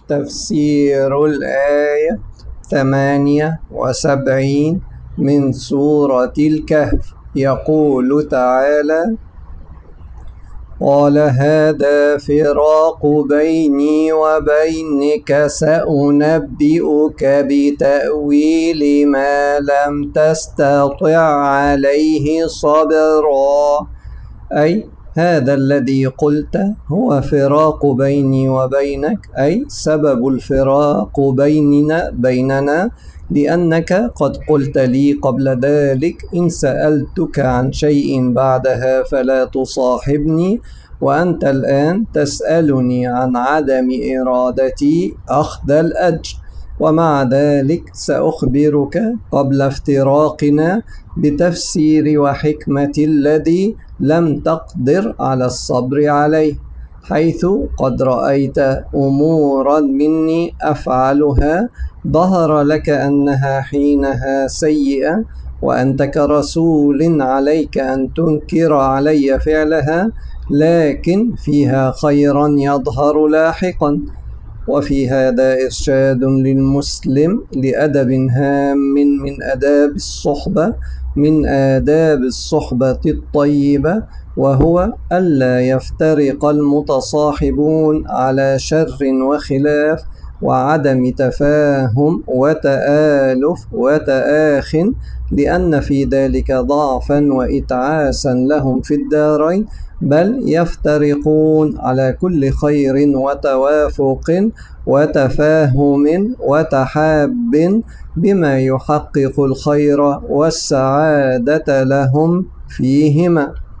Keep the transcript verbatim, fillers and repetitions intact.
تفسير الآية ثمانية وسبعين من سورة الكهف. يقول تعالى: قال هذا فراق بيني وبينك سأنبئك بتأويل ما لم تستطع عليه صبرا. أي هذا الذي قلت هو فراق بيني وبينك، أي سبب الفراق بيننا بيننا لأنك قد قلت لي قبل ذلك: إن سألتك عن شيء بعدها فلا تصاحبني، وأنت الآن تسألني عن عدم إرادتي أخذ الأجر. ومع ذلك سأخبرك قبل افتراقنا بتفسير وحكمة الذي لم تقدر على الصبر عليه، حيث قد رأيت أمورا مني أفعلها ظهر لك أنها حينها سيئة، وأنت كرسول عليك أن تنكر علي فعلها، لكن فيها خيرا يظهر لاحقا. وفي هذا إرشاد للمسلم لأدب هام من آداب الصحبة من آداب الصحبة الطيبة، وهو ألا يفترق المتصاحبون على شر وخلاف وعدم تفاهم وتآلف وتآخٍ، لأن في ذلك ضعفا وإتعاسا لهم في الدارين، بل يفترقون على كل خير وتوافق وتفاهم وتحاب بما يحقق الخير والسعادة لهم فيهما.